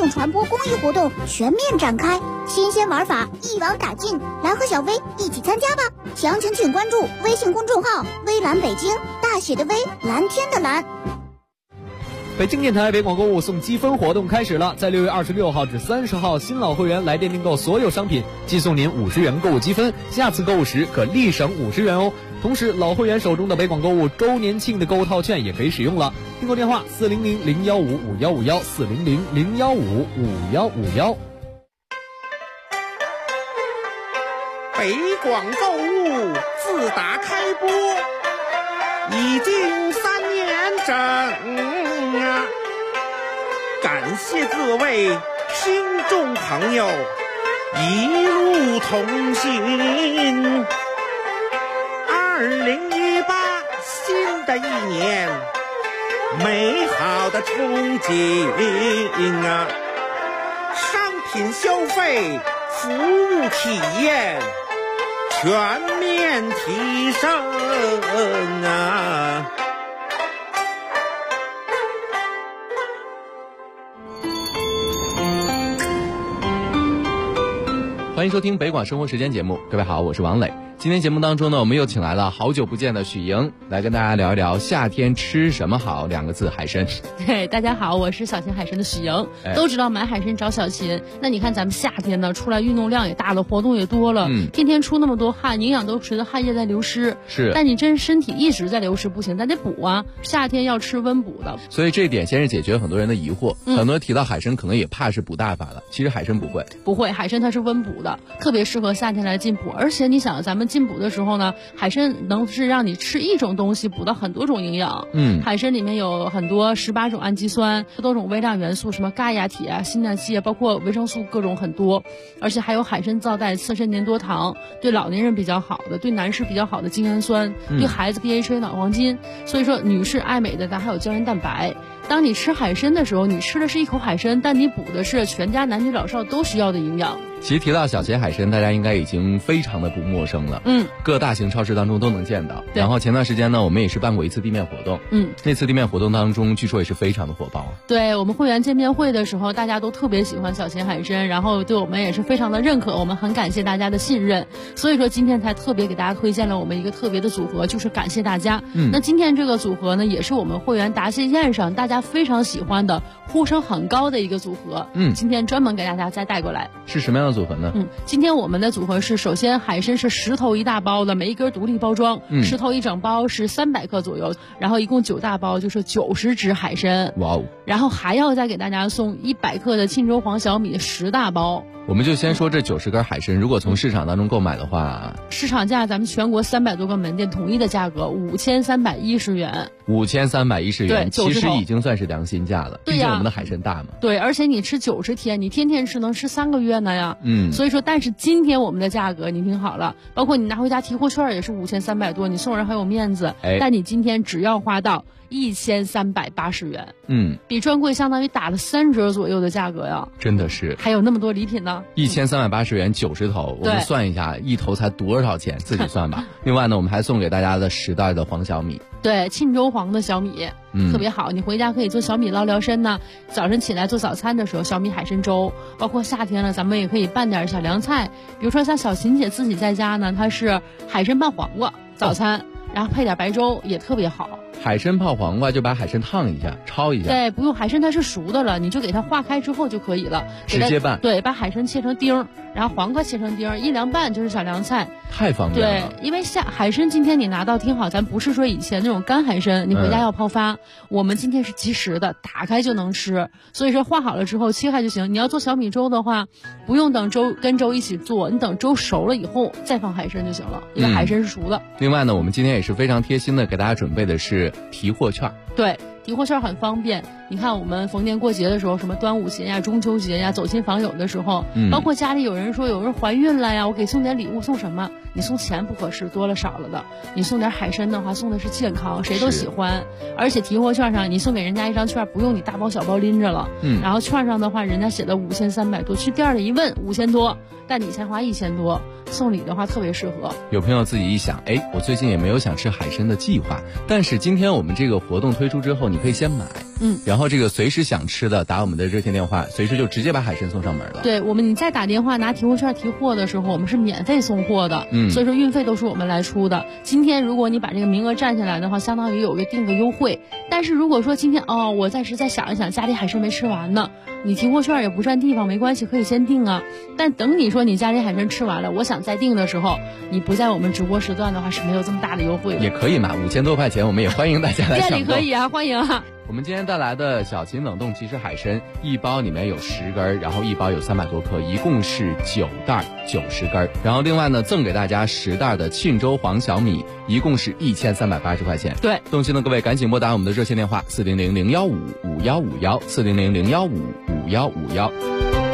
动传播公益活动全面展开，新鲜玩法一网打尽，来和小薇一起参加吧！详情请关注微信公众号“微蓝北京”，大写的微，蓝天的蓝。 北京电台北广购物送积分活动开始了，在6月26号至30号，新老会员来电订购所有商品，即送您50元购物积分，下次购物时可立省50元哦。同时，老会员手中的北广购物周年庆的购物套券也可以使用了。订购电话400-015-5151，400-015-5151。 北广购物自打开播已经3年整啊！感谢各位听众朋友一路同行。2018新的一年，美好的憧憬啊！商品消费、服务体验全面提升啊！ 欢迎收听北广生活时间节目，各位好，我是王磊。今天节目当中呢，我们又请来了好久不见的许莹，来跟大家聊一聊夏天吃什么好，2个字，海参。 对，大家好，我是小秦海参的许莹。都知道买海参找小秦，那你看咱们夏天呢，出来运动量也大了，活动也多了，天天出那么多汗，营养都随着汗液在流失。 是， 但你真身体一直在流失不行，咱得补啊。夏天要吃温补的， 所以这一点先是解决很多人的疑惑。很多人提到海参，可能也怕是补大法了，其实海参不会，海参它是温补的，特别适合夏天来进补。而且你想，咱们进补的时候呢，海参能是让你吃一种东西补到很多种营养。海参里面有很多18种氨基酸，多种微量元素，什么钙呀、铁啊、锌啊、硒啊，包括维生素各种很多。而且还有海参皂带次参粘多糖，对老年人比较好的，对男士比较好的精氨酸，对孩子 DHA 脑黄金。所以说，女士爱美的，咱还有胶原蛋白。当你吃海参的时候，你吃的是一口海参，但你补的是全家男女老少都需要的营养。 其实提到小秦海参，大家应该已经非常的不陌生了。各大型超市当中都能见到。然后前段时间呢，我们也是办过一次地面活动。那次地面活动当中，据说也是非常的火爆。 对，我们会员见面会的时候，大家都特别喜欢小秦海参，然后对我们也是非常的认可，我们很感谢大家的信任。所以说今天才特别给大家推荐了我们一个特别的组合，就是感谢大家。那今天这个组合呢，也是我们会员答谢宴上大家非常喜欢的、呼声很高的一个组合。今天专门给大家再带过来。 是什么样的组合呢？ 今天我们的组合是，首先海参是10头1大包的，每一根独立包装，10头1整包是300克左右，然后一共9大包就是90只海参。 哇哦！ 然后还要再给大家送100克的沁州黄小米10大包。 我们就先说这90根海参，如果从市场当中购买的话， 市场价咱们全国300多个门店统一的价格5310元。 5310元， 对， 其实已经算是良心价了。 对呀， 毕竟我们的海参大嘛。 对，而且你吃90天，你天天吃能吃3个月呢呀。所以说，但是今天我们的价格你听好了，包括你拿回家提货券也是5300多，你送人很有面子。但你今天只要花到1380元，比专柜相当于打了3折左右的价格呀。 真的是， 还有那么多礼品呢。 1380元90头，我们算一下，一头才多少钱，自己算吧。另外呢，我们还送给大家的10袋的黄小米。 对，沁州黄的小米，特别好，你回家可以做小米捞辽参呢。早晨起来做早餐的时候，小米海参粥，包括夏天了，咱们也可以拌点小凉菜，比如说像小秦姐自己在家呢，她是海参拌黄瓜早餐，然后配点白粥也特别好。 海参泡黄瓜就把海参烫一下，焯一下。 对，不用，海参它是熟的了，你就给它化开之后就可以了， 直接拌。 对，把海参切成丁，然后黄瓜切成丁，一凉拌就是小凉菜， 太方便了。 对，因为海参今天你拿到听好，咱不是说以前那种干海参，你回家要泡发，我们今天是即食的，打开就能吃。所以说化好了之后切开就行。你要做小米粥的话，不用等粥跟粥一起做，你等粥熟了以后再放海参就行了，因为海参是熟的。 另外呢，我们今天也是非常贴心的给大家准备的是提货券。 对，提货券很方便。你看我们逢年过节的时候，什么端午节呀、中秋节呀，走亲访友的时候，包括家里有人说有人怀孕了呀，我给送点礼物，送什么？你送钱不合适，多了少了的。你送点海参的话，送的是健康，谁都喜欢。而且提货券上你送给人家一张券，不用你大包小包拎着了。然后券上的话，人家写的5300多，去店里一问5000多，但你才花1000多，送礼的话特别适合。 有朋友自己一想，我最近也没有想吃海参的计划，但是今天我们这个活动推出之后，你可以先买。 然后这个随时想吃的打我们的热线电话，随时就直接把海参送上门了。 对，你再打电话拿提货券提货的时候，我们是免费送货的，所以说运费都是我们来出的。今天如果你把这个名额占下来的话，相当于有个定额优惠。但是如果说今天我暂时再想一想，家里海参没吃完呢，你提货券也不占地方，没关系，可以先订啊。但等你说你家里海参吃完了，我想再订的时候，你不在我们直播时段的话是没有这么大的优惠的。 也可以嘛，5000多块钱，我们也欢迎大家来抢购。 店里可以啊，欢迎啊。 我们今天带来的小秦冷冻即食海参，一包里面有10根，然后一包有300多克，一共是9袋90根。然后另外呢，赠给大家10袋的庆州黄小米，一共是1380块钱。 对， 动心的各位赶紧拨打我们的热线电话400-015-5151，400-015-5151。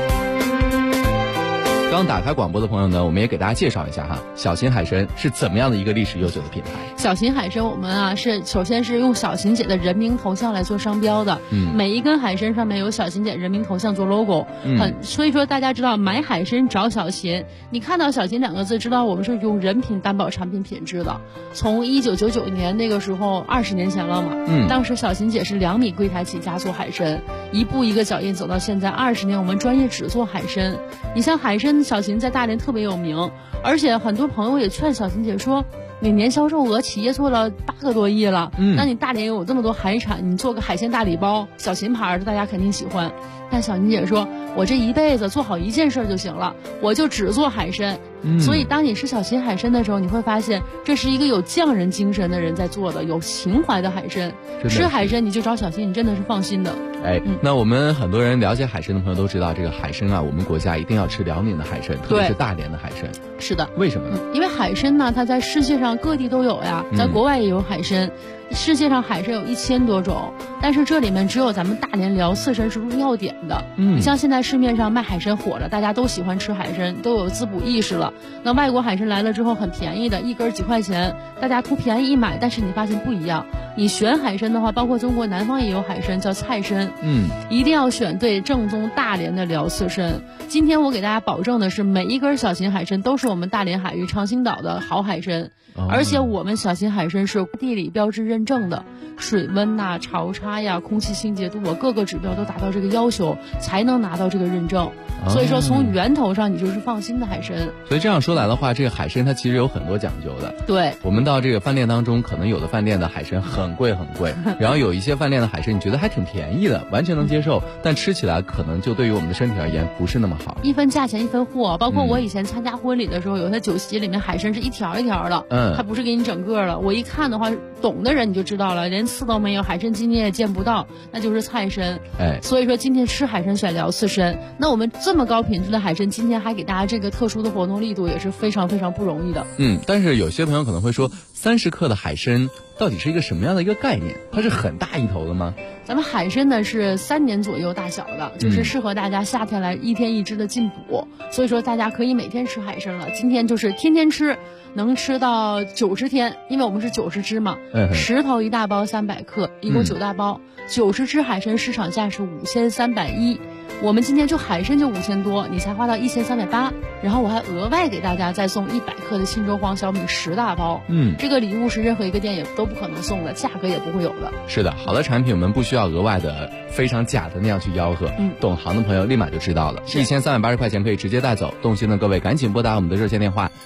刚打开广播的朋友呢，我们也给大家介绍一下哈，小秦海参是怎么样的一个历史悠久的品牌。 小秦海参我们首先是用小秦姐的人名头像来做商标的，每一根海参上面有小秦姐人名头像做 logo，所以说大家知道买海参找小秦，你看到小秦2个字知道我们是用人品担保产品品质的。从1999年那个时候20年前了嘛，当时小秦姐是2米柜台起家做海参，一步一个脚印走到现在20年，我们专业只做海参。你像海参小秦在大连特别有名，而且很多朋友也劝小秦姐说，你年销售额企业做了8个多亿了，那你大连有这么多海产，你做个海鲜大礼包，小秦牌的大家肯定喜欢。但小秦姐说，我这一辈子做好一件事就行了，我就只做海参。所以当你吃小秦海参的时候，你会发现这是一个有匠人精神的人在做的，有情怀的海参。吃海参你就找小秦，你真的是放心的。 那我们很多人了解海参的朋友都知道，这个海参我们国家一定要吃辽宁的海参，特别是大连的海参。 是的。 为什么呢？ 因为海参呢，它在世界上各地都有呀，在国外也有海参。世界上海参有1000多种，但是这里面只有咱们大连辽刺参是入药典的。你像现在市面上卖海参火了，大家都喜欢吃海参，都有滋补意识了。那外国海参来了之后很便宜的，一根几块钱，大家图便宜一买，但是你发现不一样。你选海参的话，包括中国南方也有海参叫菜参，一定要选对正宗大连的辽刺参。今天我给大家保证的是，每一根小秦海参都是我们大连海域长兴岛的好海参，而且我们小秦海参是地理标志认证的，水温潮差空气清洁度各个指标都达到这个要求，才能拿到这个认证。所以说从源头上你就是放心的海参。 所以这样说来的话，这个海参它其实有很多讲究的。 对， 我们到这个饭店当中，可能有的饭店的海参很贵很贵，然后有一些饭店的海参你觉得还挺便宜的，完全能接受，但吃起来可能就对于我们的身体而言不是那么好。 一分价钱一分货，包括我以前参加婚礼的时候，有些酒席里面海参是一条一条的，它不是给你整个的。我一看的话，懂的人你就知道了，连刺都没有，海参今天也见不到，那就是菜参。所以说今天吃海参选辽刺参，那我们这么高品质的海参，今天还给大家这个特殊的活动力度，也是非常非常不容易的。 但是有些朋友可能会说，30克的海参到底是一个什么样的一个概念？它是很大一头的吗？ 咱们海参呢是3年左右大小的，就是适合大家夏天来1天1只的进补，所以说大家可以每天吃海参了。今天就是天天吃，能吃到90天，因为我们是90只嘛，10头1大包300克，一共9大包，90只海参市场价是5310。我们今天就海参就5000多，你才花到1380，然后我还额外给大家再送100克的忻州黄小米10大包。这个礼物是任何一个店也都不可能送的，价格也不会有的。 是的，好的产品我们不需要额外的非常假的那样去吆喝，懂行的朋友立马就知道了。1380块钱可以直接带走，动心的各位赶紧拨打我们的热线电话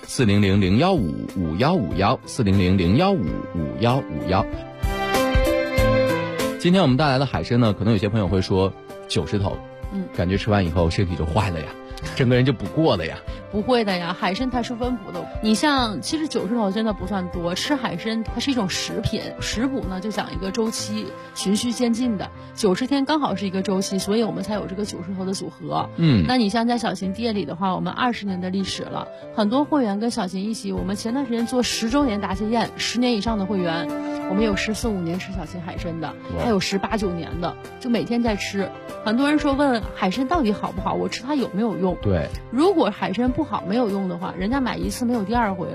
400-015-5151，400-015-5151。今天我们带来的海参呢，可能有些朋友会说90头，感觉吃完以后身体就坏了呀，整个人就不过了呀。 不会的呀，海参它是温补的。你像其实90头真的不算多，吃海参它是一种食品，食补呢就讲一个周期，循序渐进的，90天刚好是一个周期，所以我们才有这个90头的组合。那你像在小秦店里的话，我们20年的历史了，很多会员跟小秦一起，我们前段时间做10周年答谢宴，10年以上的会员，我们有14、15年吃小秦海参的，还有18、19年的，就每天在吃。很多人说问海参到底好不好，我吃它有没有用？ 对， 如果海参不好没有用的话，人家买一次没有第2回了。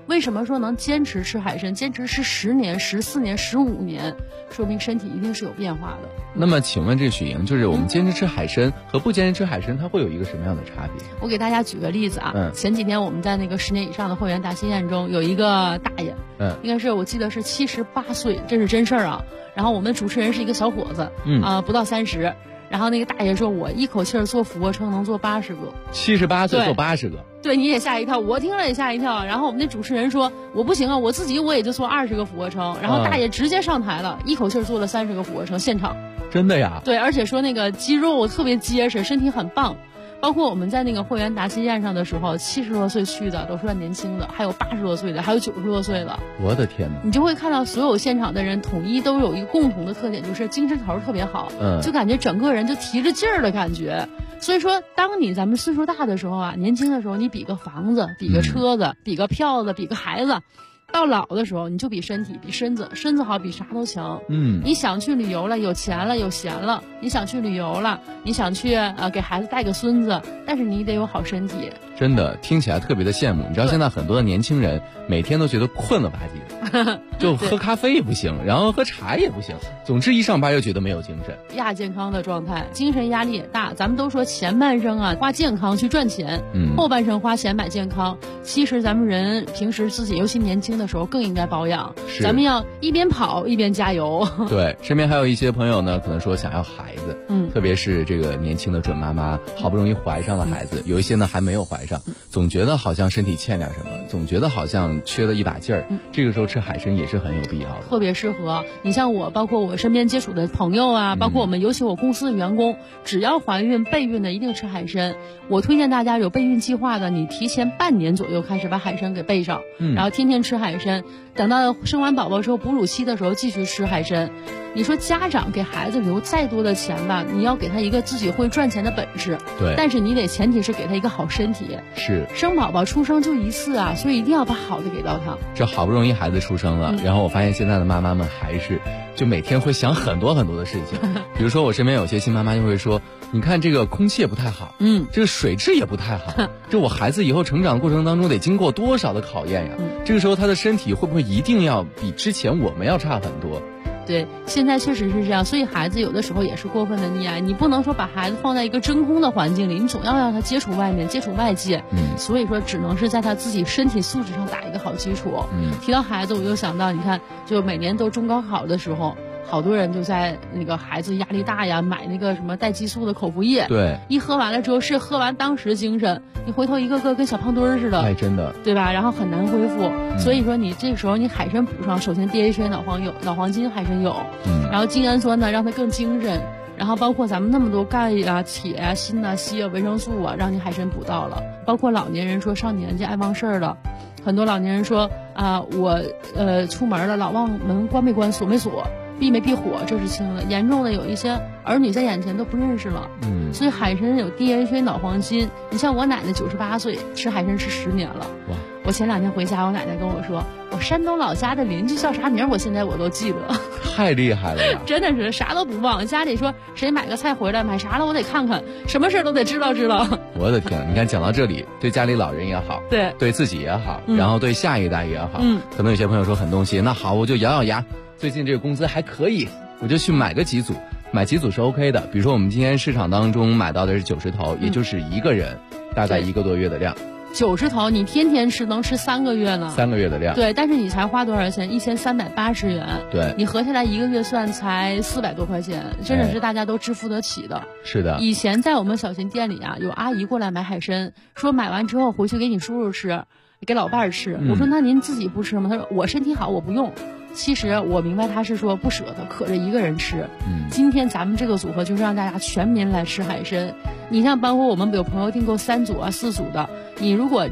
为什么说能坚持吃海参，坚持吃10年、14年、15年，说明身体一定是有变化的。 那么请问这许莹，就是我们坚持吃海参和不坚持吃海参，它会有一个什么样的差别？ 我给大家举个例子啊，前几天我们在那个10年以上的会员答谢宴中，有一个大爷，应该是我记得是78岁，这是真事儿啊。然后我们主持人是一个小伙子，不到30。然后那个大爷说，我一口气做俯卧撑能做80个。 78岁做80个， 对，你也吓一跳，我听了也吓一跳。然后我们那主持人说，我不行啊，我自己也就做20个俯卧撑。然后大爷直接上台了，一口气做了30个俯卧撑，现场。 真的呀？ 对，而且说那个肌肉特别结实，身体很棒。包括我们在那个会员答谢宴上的时候，70多岁去的都算年轻的，还有80多岁的，还有90多岁的。 我的天哪！ 你就会看到所有现场的人统一都有一个共同的特点，就是精神头特别好，就感觉整个人就提着劲儿的感觉。所以说，当咱们岁数大的时候啊，年轻的时候你比个房子，比个车子，比个票子，比个孩子。到老的时候，你就比身体，比身子好，比啥都强。你想去旅游了，有钱了，有闲了，你想去旅游了，你想去给孩子带个孙子，但是你得有好身体。 真的听起来特别的羡慕。你知道现在很多的年轻人每天都觉得困了吧唧的，就喝咖啡也不行，然后喝茶也不行，总之一上班又觉得没有精神， 亚健康的状态，精神压力也大。咱们都说前半生啊花健康去赚钱，后半生花钱买健康。其实咱们人平时自己尤其年轻的时候更应该保养，咱们要一边跑一边加油。 对，身边还有一些朋友呢，可能说想要孩子，特别是这个年轻的准妈妈，好不容易怀上了孩子，有一些呢还没有怀上，总觉得好像身体欠点什么，总觉得好像缺了一把劲儿。这个时候吃海参也是很有必要的， 特别适合。你像我，包括我身边接触的朋友啊，包括我们尤其我公司的员工，只要怀孕备孕的一定吃海参。我推荐大家有备孕计划的，你提前半年左右开始把海参给备上，然后天天吃海参，等到生完宝宝之后哺乳期的时候继续吃海参。你说家长给孩子留再多的钱吧，你要给他一个自己会赚钱的本事， 对， 但是你得前提是给他一个好身体。 是， 生宝宝出生就一次啊，所以一定要把好的给到他。 这好不容易孩子出生了，然后我发现现在的妈妈们还是就每天会想很多很多的事情。比如说我身边有些新妈妈就会说，你看这个空气也不太好，这个水质也不太好，这我孩子以后成长过程当中得经过多少的考验呀？这个时候他的身体会不会一定要比之前我们要差很多？ 对，现在确实是这样，所以孩子有的时候也是过分的溺爱，你不能说把孩子放在一个真空的环境里，你总要让他接触外面，接触外界。所以说只能是在他自己身体素质上打一个好基础。提到孩子，我就想到，你看，就每年都中高考的时候，好多人就在那个孩子压力大呀，买那个什么带激素的口服液。 对， 一喝完了之后是喝完当时精神，你回头一个个跟小胖墩儿似的。 哎，真的， 对吧？然后很难恢复。所以说你这个时候你海参补上，首先 DHA 脑黄金海参有，然后精氨酸呢让它更精神，然后包括咱们那么多钙呀、铁呀、锌啊、硒啊、维生素啊，让你海参补到了。包括老年人说上年纪爱忘事儿了，很多老年人说我出门了老忘门关没关锁没锁。避没避火，这是轻的，严重的有一些儿女在眼前都不认识了。所以海参有 DHA 脑黄金。你像我奶奶98岁，吃海参吃10年了。哇！我前2天回家，我奶奶跟我说，我山东老家的邻居叫啥名，我现在都记得。 太厉害了呀！ 真的是啥都不忘。家里说谁买个菜回来，买啥了我得看看，什么事都得知道。 我的天，你看讲到这里，对家里老人也好，对自己也好，然后对下一代也好，可能有些朋友说很动心，那好，我就咬咬牙。最近这个工资还可以，我就去买个几组，买几组是 OK 的。比如说我们今天市场当中买到的是90头，也就是一个人大概1个多月的量。 90头你天天吃能吃3个月呢？3 个月的量。 对，但是你才花多少钱？1380元。 对， 你合下来1个月算才400多块钱，真的是大家都支付得起的。 是的。 以前在我们小型店里啊，有阿姨过来买海参，说买完之后回去给你叔叔吃，给老伴儿吃。我说那您自己不吃吗？他说我身体好，我不用。其实我明白他是说不舍得，可着一个人吃。今天咱们这个组合就是让大家全民来吃海参。你像包括我们有朋友订购3组啊、4组的，你如果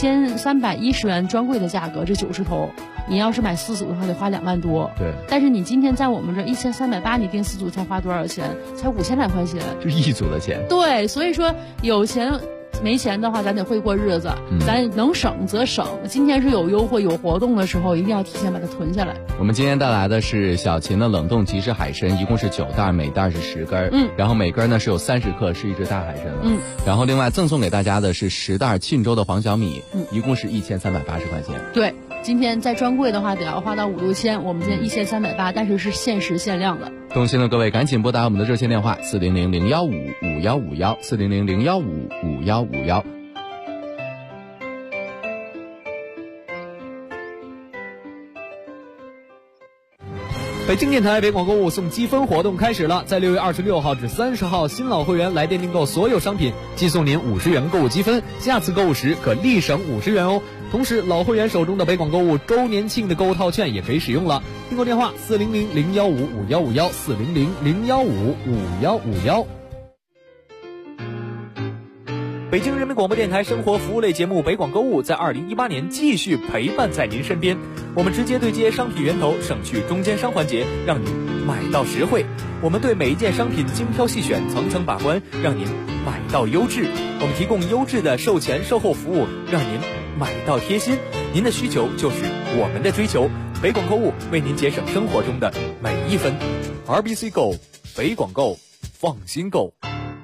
5310元专柜的价格，这90头，你要是买4组的话得花2万多。 对。 但是你今天在我们这1380，你订4组才花多少钱？才5000来块钱。 就1组的钱。 对，所以说有钱。没钱的话，咱得会过日子，咱能省则省。今天是有优惠、有活动的时候，一定要提前把它囤下来。 我们今天带来的是小秦的冷冻即食海参，一共是9袋，每袋是10根，然后每根呢是有30克，是一只大海参了。然后另外赠送给大家的是10袋沁州的黄小米，一共是1380块钱。 对。 今天在专柜的话得要花到5、6千，我们今天1380，但是是限时限量的。 动心的各位赶紧拨打我们的热线电话400-015-5151，400-015-5151。 北京电台北广购物送积分活动开始了，在6月26号至30号，新老会员来电订购所有商品，寄送您50元购物积分，下次购物时可立省50元哦。同时，老会员手中的北广购物周年庆的购物套券也可以使用了。订购电话400-015-5151，400-015-5151。北京人民广播电台生活服务类节目北广购物在2018年继续陪伴在您身边，我们直接对接商品源头，省去中间商环节，让您买到实惠。我们对每一件商品精挑细选，层层把关，让您买到优质。我们提供优质的售前售后服务，让您买到贴心。您的需求就是我们的追求，北广购物为您节省生活中的每一分。RBC Go， 北广购，放心购。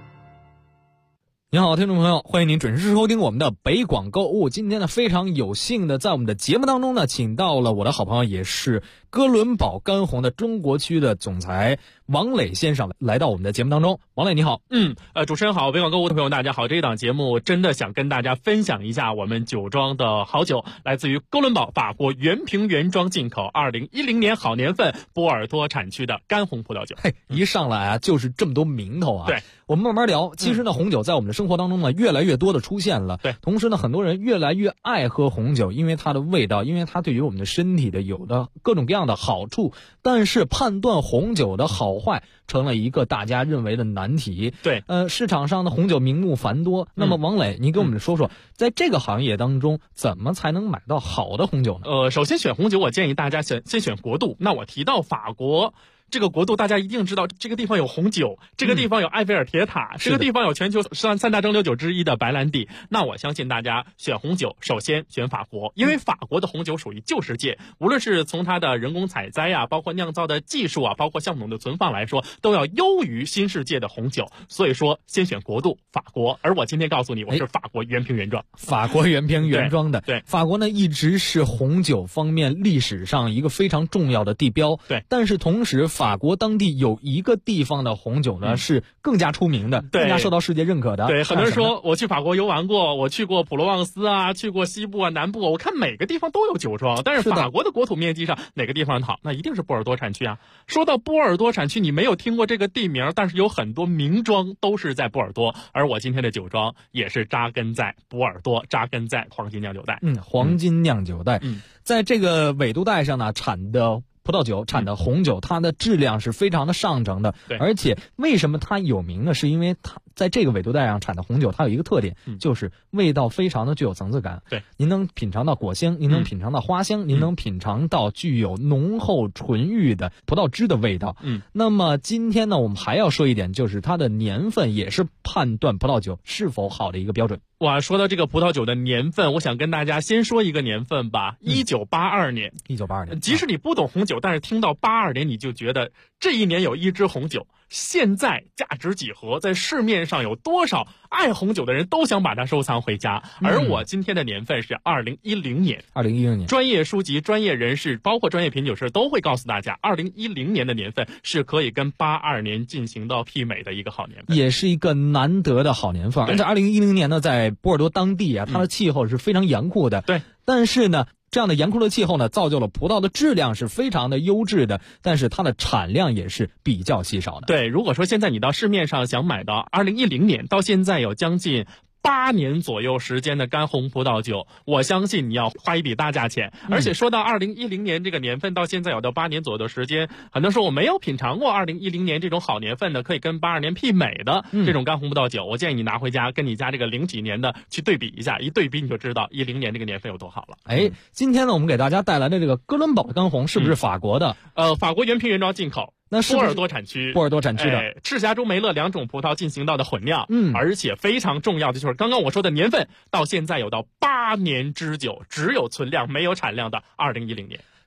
您好，听众朋友，欢迎您准时收听我们的北广购物。今天呢，非常有幸的在我们的节目当中呢，请到了我的好朋友，也是哥伦堡干红的中国区的总裁王磊先生来到我们的节目当中。王磊你好。 主持人好，北广购物的朋友大家好。这一档节目真的想跟大家分享一下我们酒庄的好酒，来自于哥伦堡法国原瓶原装进口2010年好年份波尔多产区的干红葡萄酒。 一上来啊就是这么多名头啊。 对， 我们慢慢聊。其实呢，红酒在我们的生活当中呢越来越多的出现了。 对， 同时呢，很多人越来越爱喝红酒，因为它的味道，因为它对于我们的身体的有的各种各样的好处。但是判断红酒的好坏成了一个大家认为的难题。 对， 市场上的红酒名目繁多。那么王磊，你给我们说说，在这个行业当中，怎么才能买到好的红酒呢？ 首先选红酒，我建议大家先选国度。那我提到法国这个国度，大家一定知道，这个地方有红酒，这个地方有埃菲尔铁塔，这个地方有全球三大蒸馏酒之一的白兰地。那我相信大家选红酒，首先选法国，因为法国的红酒属于旧世界，无论是从它的人工采摘啊，包括酿造的技术啊，包括橡木桶的存放来说，都要优于新世界的红酒。所以说，先选国度法国。而我今天告诉你，我是法国原瓶原装。 法国原瓶原装的。 对， 法国呢一直是红酒方面历史上一个非常重要的地标。 对， 但是同时法国当地有一个地方的红酒呢是更加出名的，更加受到世界认可的。 对，很多人说我去法国游玩过，我去过普罗旺斯啊，去过西部啊、南部啊，我看每个地方都有酒庄，但是法国的国土面积上哪个地方好？那一定是波尔多产区啊。说到波尔多产区，你没有听过这个地名，但是有很多名庄都是在波尔多，而我今天的酒庄也是扎根在波尔多，扎根在黄金酿酒带。 黄金酿酒带。在这个纬度带上呢，产的葡萄酒，产的红酒，它的质量是非常的上乘的。 对， 而且为什么它有名呢？是因为它在这个纬度带上产的红酒，它有一个特点，就是味道非常的具有层次感。 对， 您能品尝到果香，您能品尝到花香，您能品尝到具有浓厚纯郁的葡萄汁的味道。那么今天呢，我们还要说一点，就是它的年份也是判断葡萄酒是否好的一个标准。 哇，说到这个葡萄酒的年份，我想跟大家先说一个年份吧，1982年。 1982年。 即使你不懂红酒，但是听到82年，你就觉得这一年有一支红酒，现在价值几何，在市面上有多少爱红酒的人都想把它收藏回家。而我今天的年份是2010年。 2010年。 专业书籍、专业人士，包括专业品酒师都会告诉大家，2010年的年份是可以跟82年进行到媲美的一个好年份， 也是一个难得的好年份。而且2010年呢，在波尔多当地啊，它的气候是非常严酷的。 对， 但是呢，这样的严酷的气候呢，造就了葡萄的质量是非常的优质的，但是它的产量也是比较稀少的。 对，如果说现在你到市面上想买到2010年到现在有将近8年左右时间的干红葡萄酒，我相信你要花一笔大价钱。而且说到2010年这个年份到现在有到8年左右的时间，很多人说我没有品尝过2010年这种好年份的可以跟82年媲美的这种干红葡萄酒，我建议你拿回家跟你家这个0几年的去对比一下，一对比你就知道10年这个年份有多好了。 今天呢，我们给大家带来的这个哥伦堡干红是不是法国的？ 法国原瓶原装进口。 那是波尔多产区的赤霞珠、梅勒2种葡萄进行到的混酿，而且非常重要的就是刚刚我说的年份，到现在有到8年之久，只有存量没有产量的2010年。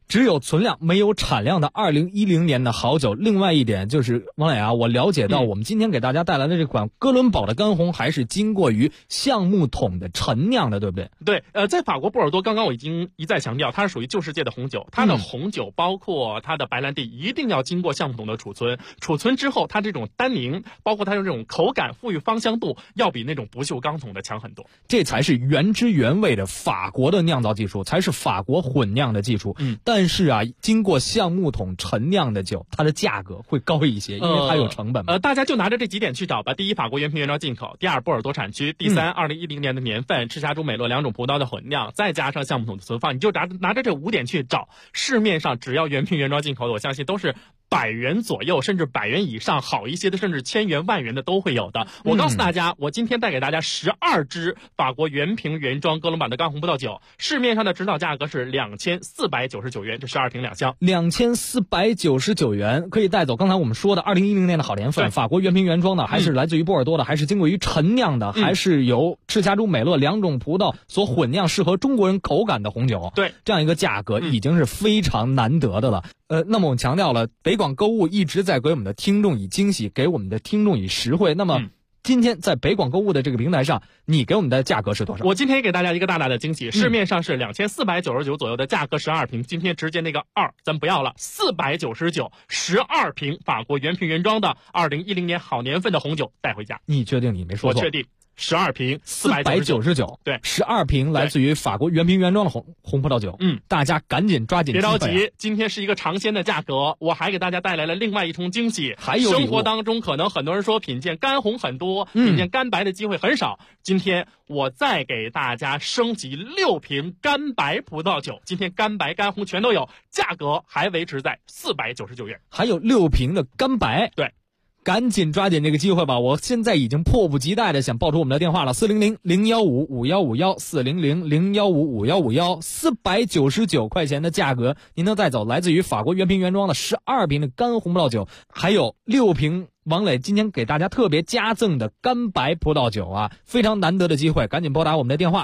只有存量没有产量的2010年的好酒。另外一点就是王磊啊，我了解到我们今天给大家带来的这款哥伦堡的干红还是经过于橡木桶的陈酿的，对不对？ 对，在法国波尔多，刚刚我已经一再强调，它是属于旧世界的红酒，它的红酒包括它的白兰地一定要经过橡木桶的储存，储存之后它这种单宁，包括它的这种口感、富裕芳香度，要比那种不锈钢桶的强很多。 这才是原汁原味的法国的酿造技术，才是法国混酿的技术。但是啊，经过橡木桶陈酿的酒，它的价格会高一些，因为它有成本。 大家就拿着这几点去找吧。第一，法国原瓶原装进口；第二，波尔多产区；第三，2010年的年份，赤霞珠、美洛两种葡萄的混酿，再加上橡木桶的存放，你就拿着这5点去找。市面上只要原瓶原装进口的，我相信都是100元左右，甚至100元以上，好一些的甚至1000元、10000元的都会有的。我告诉大家，我今天带给大家12支法国原瓶原装哥伦堡的干红葡萄酒，市面上的指导价格是2499元，这12瓶2箱 ，2499元可以带走。刚才我们说的2010年的好年份，法国原瓶原装的，还是来自于波尔多的，还是经过于陈酿的，还是由赤霞珠、美洛两种葡萄所混酿，适合中国人口感的红酒。 对， 这样一个价格已经是非常难得的了。那么我们强调了，北广购物一直在给我们的听众以惊喜，给我们的听众以实惠。那么今天在北广购物的这个平台上，你给我们的价格是多少？ 我今天也给大家一个大大的惊喜，市面上是2499左右的价格12瓶，今天直接那个2咱不要了，499 12瓶法国原瓶原装的2010年好年份的红酒带回家。 你确定你没说错？ 我确定。12瓶 499， 对 ，12瓶来自于法国原瓶原装的红葡萄酒。大家赶紧抓紧机会。 别着急，今天是一个尝鲜的价格，我还给大家带来了另外一重惊喜。 还有生活当中可能很多人说品鉴干红很多，品鉴干白的机会很少。今天我再给大家升级6瓶干白葡萄酒，今天干白干红全都有，价格还维持在499元。 还有6瓶的干白， 对。 赶紧抓紧这个机会吧！我现在已经迫不及待的想报出我们的电话了，400-015-5151，400-015-5151，499块的价格，您能带走来自于法国原瓶原装的12瓶的干红葡萄酒，还有6瓶王磊今天给大家特别加赠的干白葡萄酒啊，非常难得的机会，赶紧拨打我们的电话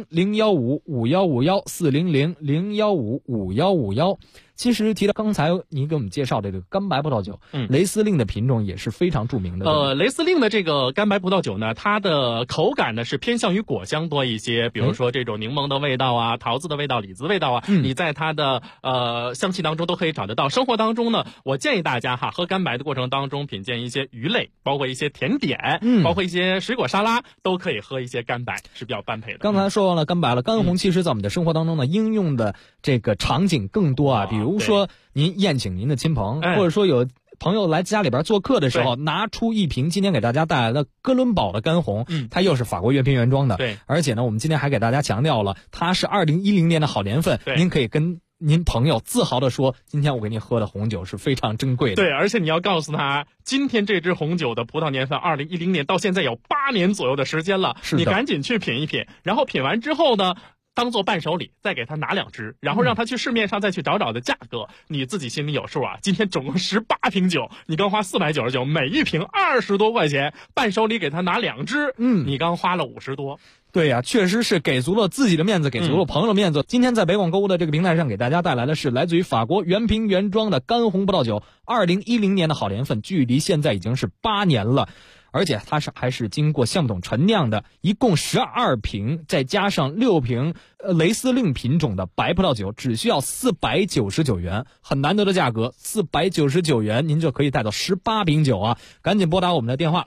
400-015-5151，400-015-5151。其实提到刚才您给我们介绍的这个干白葡萄酒，雷司令的品种也是非常著名的。 雷司令的这个干白葡萄酒呢，它的口感呢是偏向于果香多一些，比如说这种柠檬的味道啊、桃子的味道、李子味道啊，你在它的香气当中都可以找得到。生活当中呢，我建议大家喝干白的过程当中品鉴一些鱼类，包括一些甜点，包括一些水果沙拉，都可以喝一些干白，是比较般配的。 刚才说完了干白了，干红其实在我们的生活当中呢，应用的这个场景更多啊，比如说您宴请您的亲朋，或者说有朋友来家里边做客的时候，拿出一瓶今天给大家带来的哥伦堡的干红，它又是法国原瓶原装的， 对， 而且呢，我们今天还给大家强调了，它是2010年的好年份，您可以跟您朋友自豪地说，今天我给你喝的红酒是非常珍贵的。 对，而且你要告诉他，今天这支红酒的葡萄年份2010年到现在有8年左右的时间了，你赶紧去品一品，然后品完之后呢，当做伴手礼，再给他拿2支，然后让他去市面上再去找的价格，你自己心里有数啊。今天总共18瓶酒，你刚花499，每一瓶20多块钱，伴手礼给他拿2支，你刚花了50多。 对呀，确实是给足了自己的面子，给足了朋友的面子。今天在北广购物的这个平台上给大家带来的是来自于法国原瓶原装的干红葡萄酒，2010年的好年份，距离现在已经是8年了。而且它还是经过橡木桶陈酿的，一共12瓶，再加上6瓶雷司令品种的白葡萄酒，只需要499元，很难得的价格，499元您就可以带到18瓶酒啊！赶紧拨打我们的电话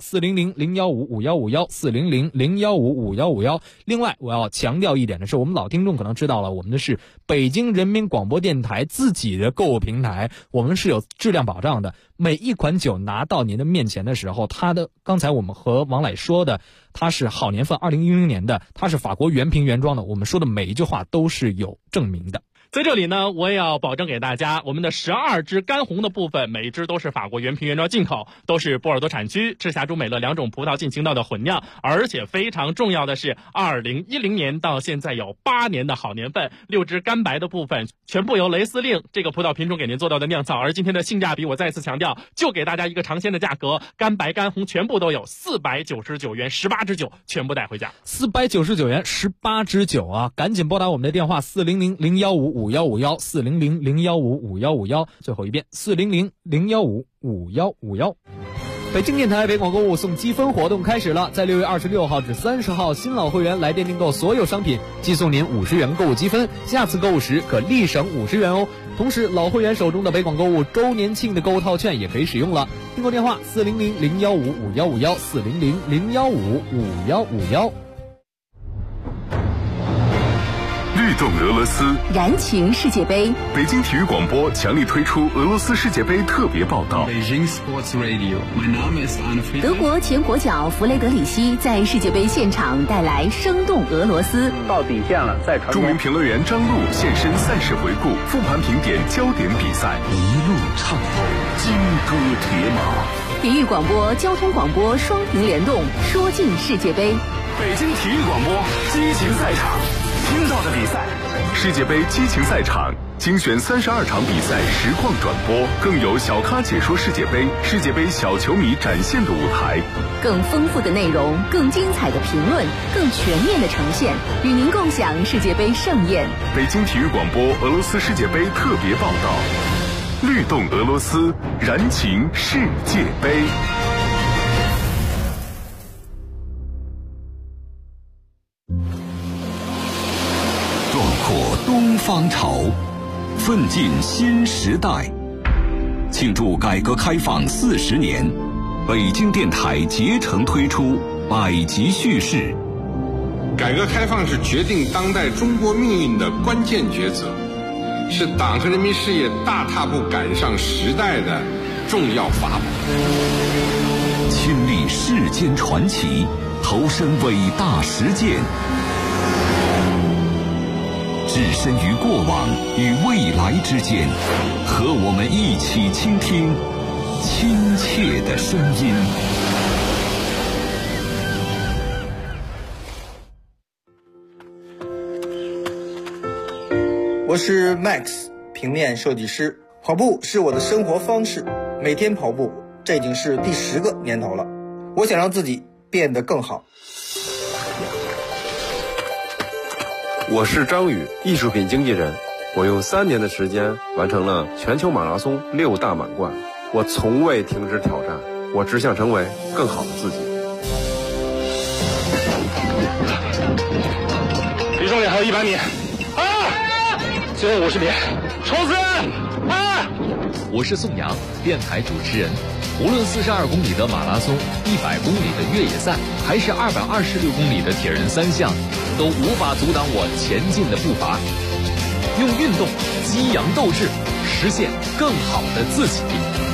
400-015-5151，400-015-5151。另外，我要强调一点的是，我们老听众可能知道了，我们的是北京人民广播电台自己的购物平台，我们是有质量保障的。每一款酒拿到您的面前的时候，它的刚才我们和王磊说的，它是好年份2010年的，它是法国原瓶原装的，我们说的每一句话都是有证明的。 在这里呢，我也要保证给大家，我们的12支干红的部分，每一支都是法国原瓶原装进口，都是波尔多产区、赤霞珠、美乐两种葡萄进行到的混酿，而且非常重要的是，2010年到现在有8年的好年份，6支干白的部分全部由雷司令这个葡萄品种给您做到的酿造，而今天的性价比我再次强调，就给大家一个尝鲜的价格，干白干红全部都有499元，18支酒全部带回家， 499元18支酒啊！赶紧拨打我们的电话400-015 400-015-5151，最后一遍400-015-5151。北京电台北广购物送积分活动开始了，在6月26号至30号，新老会员来电订购所有商品，寄送您50元购物积分，下次购物时可立省50元哦。同时，老会员手中的北广购物周年庆的购物套券也可以使用了。订购电话400-015-5151，400-015-5151。 律动俄罗斯， 燃情世界杯。 北京体育广播强力推出俄罗斯世界杯特别报道。 德国前国脚弗雷德里希在世界杯现场带来生动俄罗斯。 到底线了，再传。 著名评论员张璐现身赛事回顾，复盘评点焦点比赛， 一路畅通，金戈铁马。 体育广播、交通广播双屏联动，说尽世界杯。 北京体育广播激情赛场。听到的比赛，世界杯激情赛场精选32场比赛实况转播，更有小咖解说世界杯，世界杯小球迷展现的舞台， 更丰富的内容，更精彩的评论，更全面的呈现，与您共享世界杯盛宴。 北京体育广播俄罗斯世界杯特别报道，律动俄罗斯，燃情世界杯。 东方潮，奋进新时代。庆祝改革开放40年，北京电台竭诚推出百集叙事。 改革开放是决定当代中国命运的关键抉择，是党和人民事业大踏步赶上时代的重要法宝。 亲历世间传奇，投身伟大实践，置身于过往与未来之间，和我们一起倾听亲切的声音。 我是 Max， 平面设计师。跑步是我的生活方式，每天跑步，这已经是第10个年头了。我想让自己变得更好。 我是张宇，艺术品经纪人。我用3年的时间完成了全球马拉松6大满贯。我从未停止挑战，我只想成为更好的自己。 离终点还有100米，最后50米，冲刺！ 我是宋阳，电台主持人。无论42公里的马拉松、100公里的越野赛，还是226公里的铁人3项，都无法阻挡我前进的步伐。用运动激扬斗志，实现更好的自己。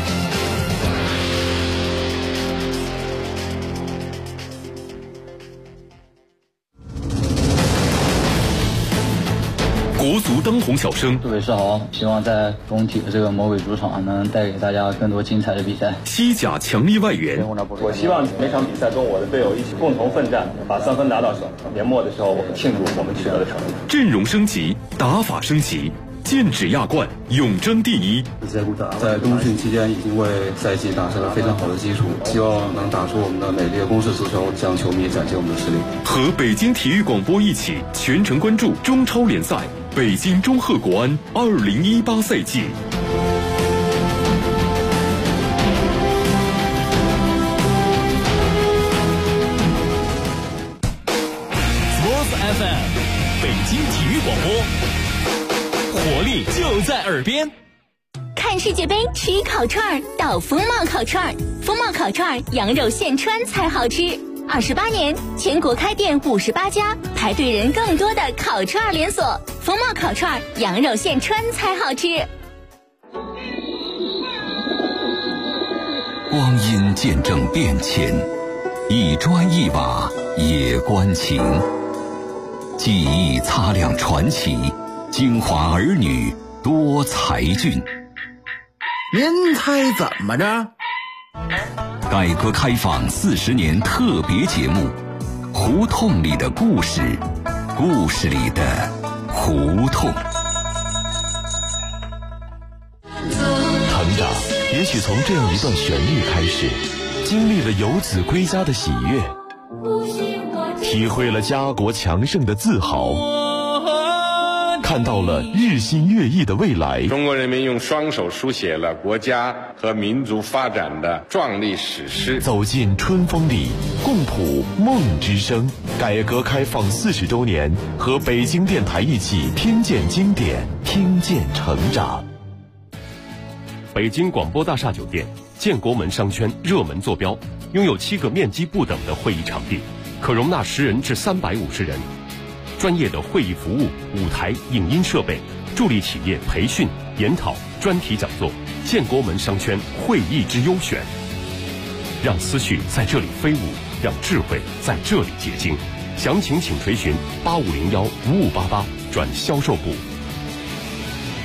国足当红小生， 各位是好，希望在工体的这个魔鬼主场能带给大家更多精彩的比赛。 西甲强力外援， 我希望每场比赛跟我的队友一起共同奋战，把3分拿到手。年末的时候，我们庆祝我们取得的成绩。 阵容升级，打法升级，剑指亚冠，永争第一。 在冬训期间已经为赛季打下了非常好的基础，希望能打出我们的美丽的攻势足球，向球迷展现我们的实力。 和北京体育广播一起全程关注中超联赛，北京中赫国安2018赛季。 Sports FM， 北京体育广播，活力就在耳边。 看世界杯吃烤串到风貌烤串，风貌烤串羊肉现穿才好吃。28年，全国开店58家，排队人更多的烤串连锁。风貌烤串羊肉现穿才好吃。 光阴见证变迁，一砖一瓦也关情。记忆擦亮传奇，京华儿女多才俊。 您猜怎么着？ 改革开放40年特别节目，胡同里的故事，故事里的胡同。 成长也许从这样一段旋律开始，经历了游子归家的喜悦，体会了家国强盛的自豪， 看到了日新月异的未来。 中国人民用双手书写了国家和民族发展的壮丽史诗。 走进春风里，共谱梦之声。改革开放40周年，和北京电台一起听见经典，听见成长。 北京广播大厦酒店建国门商圈热门坐标，拥有7个面积不等的会议场地，可容纳10人至350人。专业的会议服务、舞台、影音设备，助力企业培训、研讨、专题讲座。建国门商圈会议之优选，让思绪在这里飞舞，让智慧在这里结晶。详情请垂询85015588转销售部。